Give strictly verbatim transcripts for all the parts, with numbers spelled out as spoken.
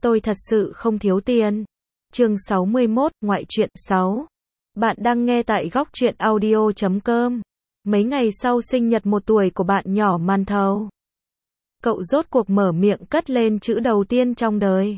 Tôi thật sự không thiếu tiền. Chương sáu mươi mốt, ngoại truyện sáu. Bạn đang nghe tại góc truyện audio chấm com. Mấy ngày sau sinh nhật một tuổi của bạn nhỏ Màn Thầu, cậu rốt cuộc mở miệng cất lên chữ đầu tiên trong đời.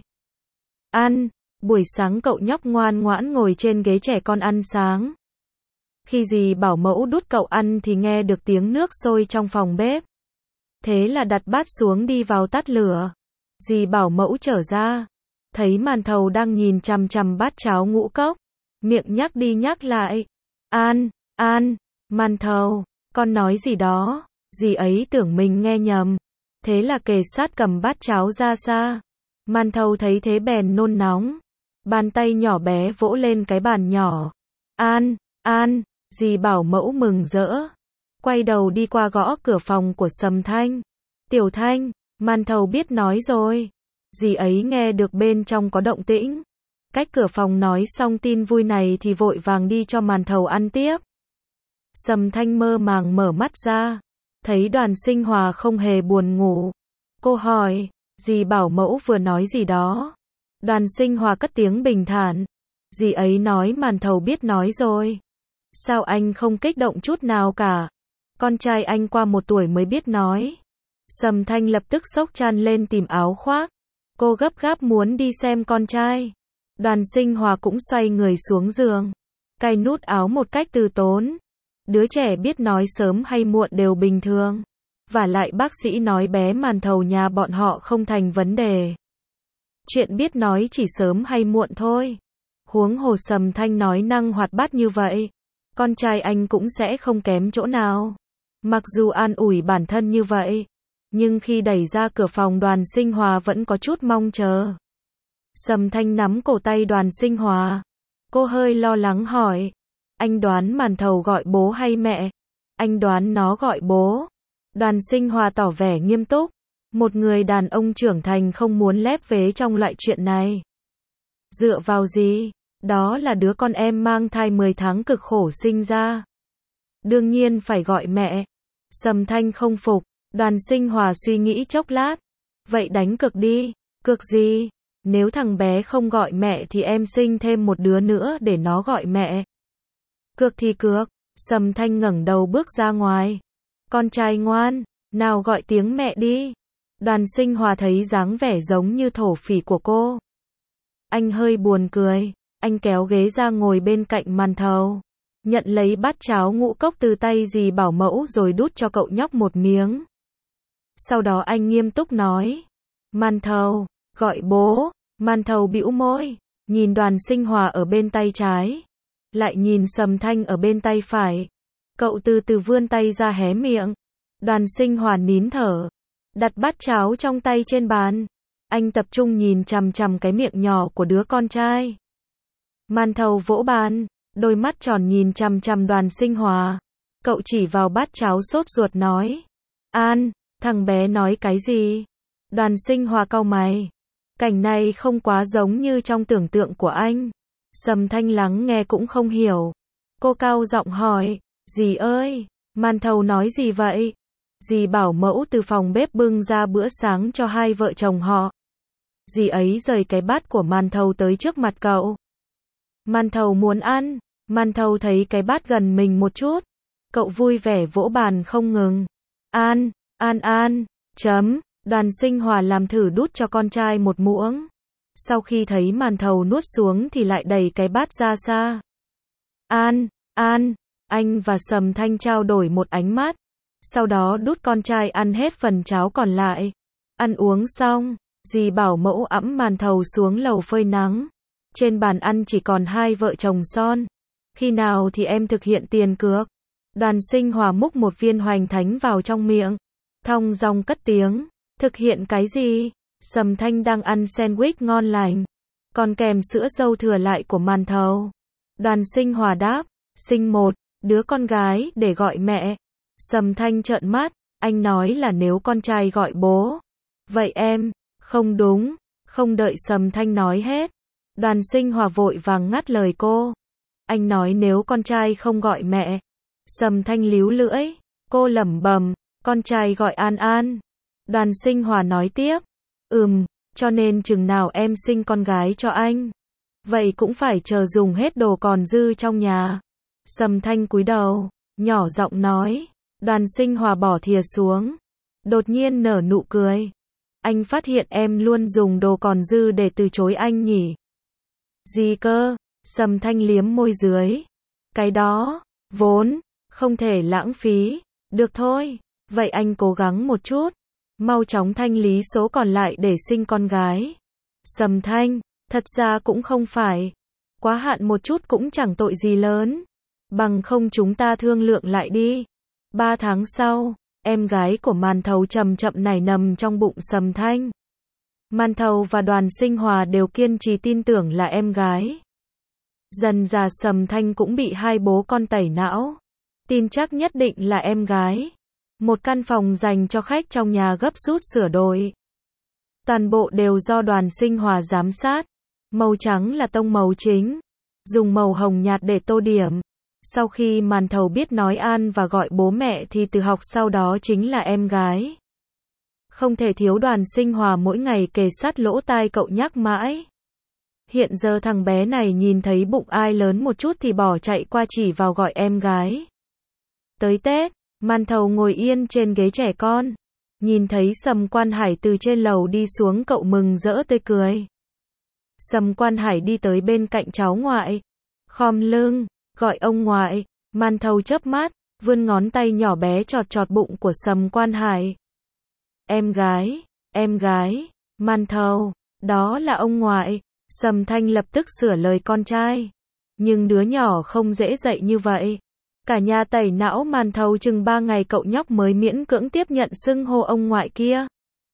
Ăn. Buổi sáng cậu nhóc ngoan ngoãn ngồi trên ghế trẻ con ăn sáng. Khi dì bảo mẫu đút cậu ăn thì nghe được tiếng nước sôi trong phòng bếp. Thế là đặt bát xuống đi vào tắt lửa. Dì bảo mẫu trở ra, thấy Màn Thầu đang nhìn chằm chằm bát cháo ngũ cốc, miệng nhắc đi nhắc lại. An, An, Màn Thầu, con nói gì đó. Dì ấy tưởng mình nghe nhầm, thế là kề sát cầm bát cháo ra xa. Màn Thầu thấy thế bèn nôn nóng, bàn tay nhỏ bé vỗ lên cái bàn nhỏ. An, An, dì bảo mẫu mừng rỡ, quay đầu đi qua gõ cửa phòng của Sầm Thanh. Tiểu Thanh, Màn Thầu biết nói rồi. Dì ấy nghe được bên trong có động tĩnh, cách cửa phòng nói xong tin vui này thì vội vàng đi cho Màn Thầu ăn tiếp. Sầm Thanh mơ màng mở mắt ra, thấy Đoàn Sinh Hòa không hề buồn ngủ. Cô hỏi, dì bảo mẫu vừa nói gì đó. Đoàn Sinh Hòa cất tiếng bình thản, dì ấy nói Màn Thầu biết nói rồi. Sao anh không kích động chút nào cả? Con trai anh qua một tuổi mới biết nói. Sầm Thanh lập tức xốc chăn lên tìm áo khoác. Cô gấp gáp muốn đi xem con trai. Đoàn Sinh Hòa cũng xoay người xuống giường, cài nút áo một cách từ tốn. Đứa trẻ biết nói sớm hay muộn đều bình thường. Vả lại bác sĩ nói bé Màn Thầu nhà bọn họ không thành vấn đề. Chuyện biết nói chỉ sớm hay muộn thôi. Huống hồ Sầm Thanh nói năng hoạt bát như vậy, con trai anh cũng sẽ không kém chỗ nào. Mặc dù an ủi bản thân như vậy, nhưng khi đẩy ra cửa phòng Đoàn Sinh Hòa vẫn có chút mong chờ. Sầm Thanh nắm cổ tay Đoàn Sinh Hòa. Cô hơi lo lắng hỏi, anh đoán Màn Thầu gọi bố hay mẹ? Anh đoán nó gọi bố. Đoàn Sinh Hòa tỏ vẻ nghiêm túc. Một người đàn ông trưởng thành không muốn lép vế trong loại chuyện này. Dựa vào gì? Đó là đứa con em mang thai mười tháng cực khổ sinh ra. Đương nhiên phải gọi mẹ. Sầm Thanh không phục. Đoàn Sinh Hòa suy nghĩ chốc lát. Vậy đánh cược đi. Cược gì? Nếu thằng bé không gọi mẹ thì em sinh thêm một đứa nữa để nó gọi mẹ. Cược thì cược. Sầm Thanh ngẩng đầu bước ra ngoài. Con trai ngoan, nào gọi tiếng mẹ đi. Đoàn Sinh Hòa thấy dáng vẻ giống như thổ phỉ của cô. Anh hơi buồn cười. Anh kéo ghế ra ngồi bên cạnh Màn Thầu, nhận lấy bát cháo ngũ cốc từ tay dì bảo mẫu rồi đút cho cậu nhóc một miếng. Sau đó anh nghiêm túc nói, Màn Thầu, gọi bố. Màn Thầu bĩu môi, nhìn Đoàn Sinh Hòa ở bên tay trái, lại nhìn Sầm Thanh ở bên tay phải. Cậu từ từ vươn tay ra hé miệng. Đoàn Sinh Hòa nín thở, đặt bát cháo trong tay trên bàn. Anh tập trung nhìn chằm chằm cái miệng nhỏ của đứa con trai. Màn Thầu vỗ bàn, đôi mắt tròn nhìn chằm chằm Đoàn Sinh Hòa. Cậu chỉ vào bát cháo sốt ruột nói, An, thằng bé nói cái gì? Đoàn Sinh Hòa cau mày. Cảnh này không quá giống như trong tưởng tượng của anh. Sầm Thanh lắng nghe cũng không hiểu. Cô cao giọng hỏi, dì ơi, Màn Thầu nói gì vậy? Dì bảo mẫu từ phòng bếp bưng ra bữa sáng cho hai vợ chồng họ. Dì ấy rời cái bát của Màn Thầu tới trước mặt cậu. Màn Thầu muốn ăn. Màn Thầu thấy cái bát gần mình một chút. Cậu vui vẻ vỗ bàn không ngừng. An, An An, chấm. Đoàn Sinh Hòa làm thử đút cho con trai một muỗng. Sau khi thấy Màn Thầu nuốt xuống thì lại đẩy cái bát ra xa. An, An, anh và Sầm Thanh trao đổi một ánh mắt. Sau đó đút con trai ăn hết phần cháo còn lại. Ăn uống xong, dì bảo mẫu ẵm Màn Thầu xuống lầu phơi nắng. Trên bàn ăn chỉ còn hai vợ chồng son. Khi nào thì em thực hiện tiền cược? Đoàn Sinh Hòa múc một viên hoành thánh vào trong miệng, thong dong cất tiếng. Thực hiện cái gì? Sầm Thanh đang ăn sandwich ngon lành, còn kèm sữa dâu thừa lại của Màn Thầu. Đoàn Sinh Hòa đáp, sinh một đứa con gái để gọi mẹ. Sầm Thanh trợn mắt, anh nói là nếu con trai gọi bố. Vậy em, không đúng, không đợi Sầm Thanh nói hết. Đoàn Sinh Hòa vội vàng ngắt lời cô. Anh nói nếu con trai không gọi mẹ. Sầm Thanh líu lưỡi, cô lẩm bẩm, con trai gọi An An. Đoàn Sinh Hòa nói tiếp, ừm, cho nên chừng nào em sinh con gái cho anh, vậy cũng phải chờ dùng hết đồ còn dư trong nhà. Sầm Thanh cúi đầu, nhỏ giọng nói. Đoàn Sinh Hòa bỏ thìa xuống, đột nhiên nở nụ cười. Anh phát hiện em luôn dùng đồ còn dư để từ chối anh nhỉ? Gì cơ? Sầm Thanh liếm môi dưới. Cái đó, vốn, không thể lãng phí. Được thôi, vậy anh cố gắng một chút. Mau chóng thanh lý số còn lại để sinh con gái. Sầm Thanh, thật ra cũng không phải. Quá hạn một chút cũng chẳng tội gì lớn. Bằng không chúng ta thương lượng lại đi. Ba tháng sau, em gái của Màn Thầu chậm chậm nảy nằm trong bụng Sầm Thanh. Màn Thầu và Đoàn Sinh Hòa đều kiên trì tin tưởng là em gái. Dần dà Sầm Thanh cũng bị hai bố con tẩy não. Tin chắc nhất định là em gái. Một căn phòng dành cho khách trong nhà gấp rút sửa đổi. Toàn bộ đều do Đoàn Sinh Hòa giám sát. Màu trắng là tông màu chính. Dùng màu hồng nhạt để tô điểm. Sau khi Màn Thầu biết nói an và gọi bố mẹ thì từ học sau đó chính là em gái. Không thể thiếu Đoàn Sinh Hòa mỗi ngày kề sát lỗ tai cậu nhắc mãi. Hiện giờ thằng bé này nhìn thấy bụng ai lớn một chút thì bỏ chạy qua chỉ vào gọi em gái. Tới Tết, Màn Thầu ngồi yên trên ghế trẻ con. Nhìn thấy Sầm Quan Hải từ trên lầu đi xuống cậu mừng rỡ tươi cười. Sầm Quan Hải đi tới bên cạnh cháu ngoại. Khom lưng, gọi ông ngoại. Màn Thầu chớp mắt, vươn ngón tay nhỏ bé chọt chọt bụng của Sầm Quan Hải. Em gái, em gái, Màn Thầu, đó là ông ngoại. Sầm Thanh lập tức sửa lời con trai. Nhưng đứa nhỏ không dễ dạy như vậy. Cả nhà tẩy não Màn Thầu chừng ba ngày cậu nhóc mới miễn cưỡng tiếp nhận xưng hô ông ngoại kia.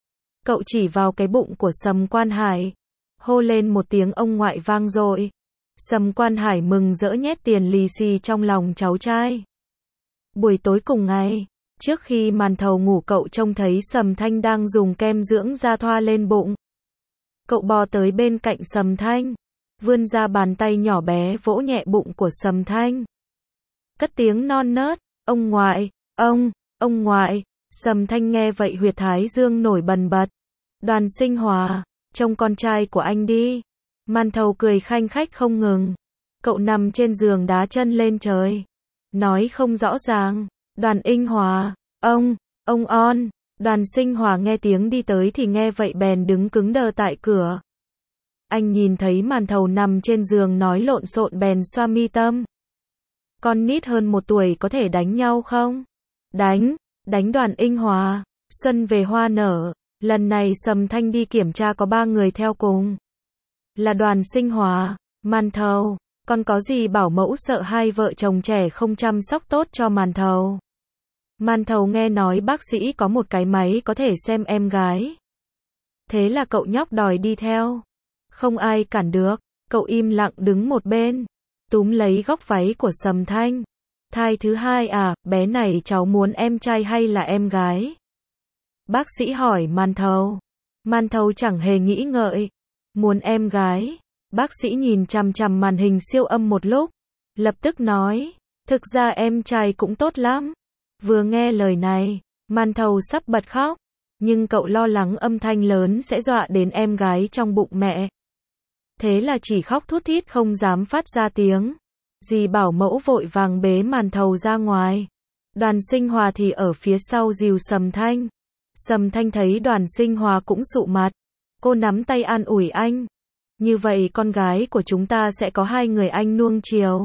Cậu chỉ vào cái bụng của Sầm Quan Hải. Hô lên một tiếng ông ngoại vang dội. Sầm Quan Hải mừng rỡ nhét tiền lì xì trong lòng cháu trai. Buổi tối cùng ngày, trước khi Màn Thầu ngủ cậu trông thấy Sầm Thanh đang dùng kem dưỡng da thoa lên bụng. Cậu bò tới bên cạnh Sầm Thanh, vươn ra bàn tay nhỏ bé vỗ nhẹ bụng của Sầm Thanh. Cất tiếng non nớt, ông ngoại, ông, ông ngoại. Sầm Thanh nghe vậy huyệt thái dương nổi bần bật. Đoàn Sinh Hòa, trông con trai của anh đi. Màn Thầu cười khanh khách không ngừng. Cậu nằm trên giường đá chân lên trời. Nói không rõ ràng. Đoàn Inh Hòa, ông, ông on. Đoàn Sinh Hòa nghe tiếng đi tới thì nghe vậy bèn đứng cứng đờ tại cửa. Anh nhìn thấy Màn Thầu nằm trên giường nói lộn xộn bèn xoa mi tâm. Con nít hơn một tuổi có thể đánh nhau không? Đánh, đánh Đoàn Inh Hòa. Xuân về hoa nở. Lần này Sầm Thanh đi kiểm tra có ba người theo cùng. Là Đoàn Sinh Hòa, Màn Thầu. Còn có gì bảo mẫu sợ hai vợ chồng trẻ không chăm sóc tốt cho Màn Thầu. Màn Thầu nghe nói bác sĩ có một cái máy có thể xem em gái. Thế là cậu nhóc đòi đi theo. Không ai cản được, cậu im lặng đứng một bên, túm lấy góc váy của Sầm Thanh. Thai thứ hai à, bé này cháu muốn em trai hay là em gái? Bác sĩ hỏi Màn Thầu. Màn Thầu chẳng hề nghĩ ngợi. Muốn em gái. Bác sĩ nhìn chằm chằm màn hình siêu âm một lúc, lập tức nói, thực ra em trai cũng tốt lắm. Vừa nghe lời này, Màn Thầu sắp bật khóc, nhưng cậu lo lắng âm thanh lớn sẽ dọa đến em gái trong bụng mẹ. Thế là chỉ khóc thút thít không dám phát ra tiếng. Dì bảo mẫu vội vàng bế Màn Thầu ra ngoài. Đoàn Sinh Hòa thì ở phía sau dìu Sầm Thanh. Sầm Thanh thấy Đoàn Sinh Hòa cũng sụ mặt. Cô nắm tay an ủi anh. Như vậy con gái của chúng ta sẽ có hai người anh nuông chiều.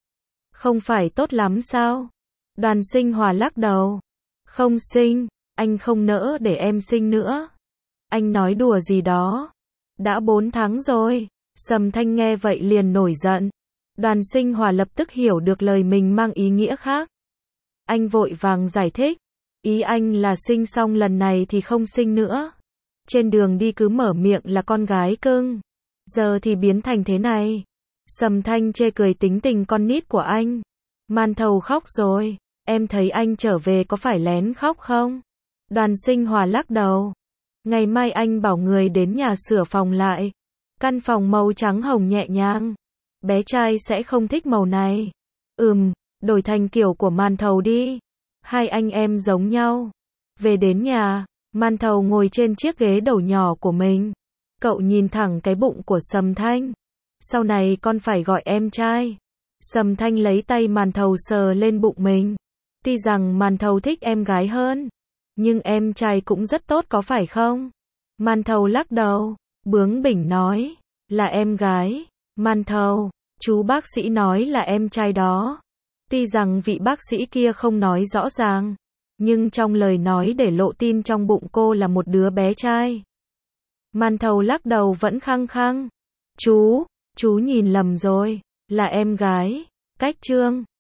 Không phải tốt lắm sao? Đoàn Sinh Hòa lắc đầu. Không sinh, anh không nỡ để em sinh nữa. Anh nói đùa gì đó. Đã bốn tháng rồi. Sầm Thanh nghe vậy liền nổi giận. Đoàn Sinh Hòa lập tức hiểu được lời mình mang ý nghĩa khác. Anh vội vàng giải thích. Ý anh là sinh xong lần này thì không sinh nữa. Trên đường đi cứ mở miệng là con gái cưng. Giờ thì biến thành thế này. Sầm Thanh chê cười tính tình con nít của anh. Màn Thầu khóc rồi. Em thấy anh trở về có phải lén khóc không? Đoàn Sinh Hòa lắc đầu. Ngày mai anh bảo người đến nhà sửa phòng lại. Căn phòng màu trắng hồng nhẹ nhàng. Bé trai sẽ không thích màu này. Ừm, đổi thành kiểu của Màn Thầu đi. Hai anh em giống nhau. Về đến nhà, Màn Thầu ngồi trên chiếc ghế đầu nhỏ của mình. Cậu nhìn thẳng cái bụng của Sầm Thanh. Sau này con phải gọi em trai. Sầm Thanh lấy tay Màn Thầu sờ lên bụng mình. Tuy rằng Màn Thầu thích em gái hơn, nhưng em trai cũng rất tốt có phải không? Màn Thầu lắc đầu, bướng bỉnh nói, là em gái. Màn Thầu, chú bác sĩ nói là em trai đó. Tuy rằng vị bác sĩ kia không nói rõ ràng, nhưng trong lời nói để lộ tin trong bụng cô là một đứa bé trai. Màn Thầu lắc đầu vẫn khăng khăng. Chú, chú nhìn lầm rồi, là em gái. Cách Trương,